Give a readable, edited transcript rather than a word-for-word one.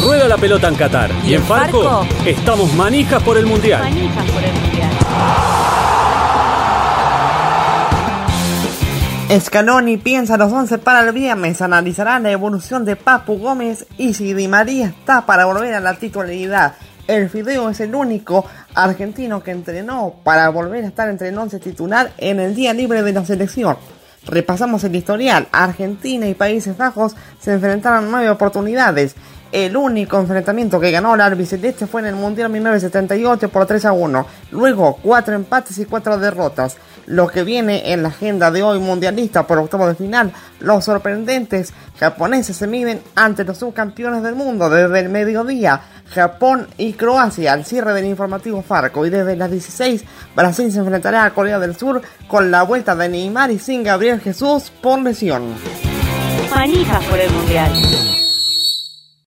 rueda la pelota en Qatar. Y en Farco estamos manijas por el Mundial. Manijas por el Mundial. Scaloni piensa los 11 para el viernes, analizará la evolución de Papu Gómez y si Di María está para volver a la titularidad. El Fideo es el único argentino que entrenó para volver a estar entre el 11 titular en el día libre de la selección. Repasamos el historial. Argentina y Países Bajos se enfrentaron en 9 oportunidades. El único enfrentamiento que ganó la albiceleste fue en el Mundial 1978 por 3-1. Luego 4 empates y 4 derrotas. Lo que viene en la agenda de hoy mundialista por octavos de final, los sorprendentes japoneses se miden ante los subcampeones del mundo desde el mediodía. Japón y Croacia al cierre del informativo Farco, y desde las 16 Brasil se enfrentará a Corea del Sur con la vuelta de Neymar y sin Gabriel Jesús por lesión. Manijas por el Mundial.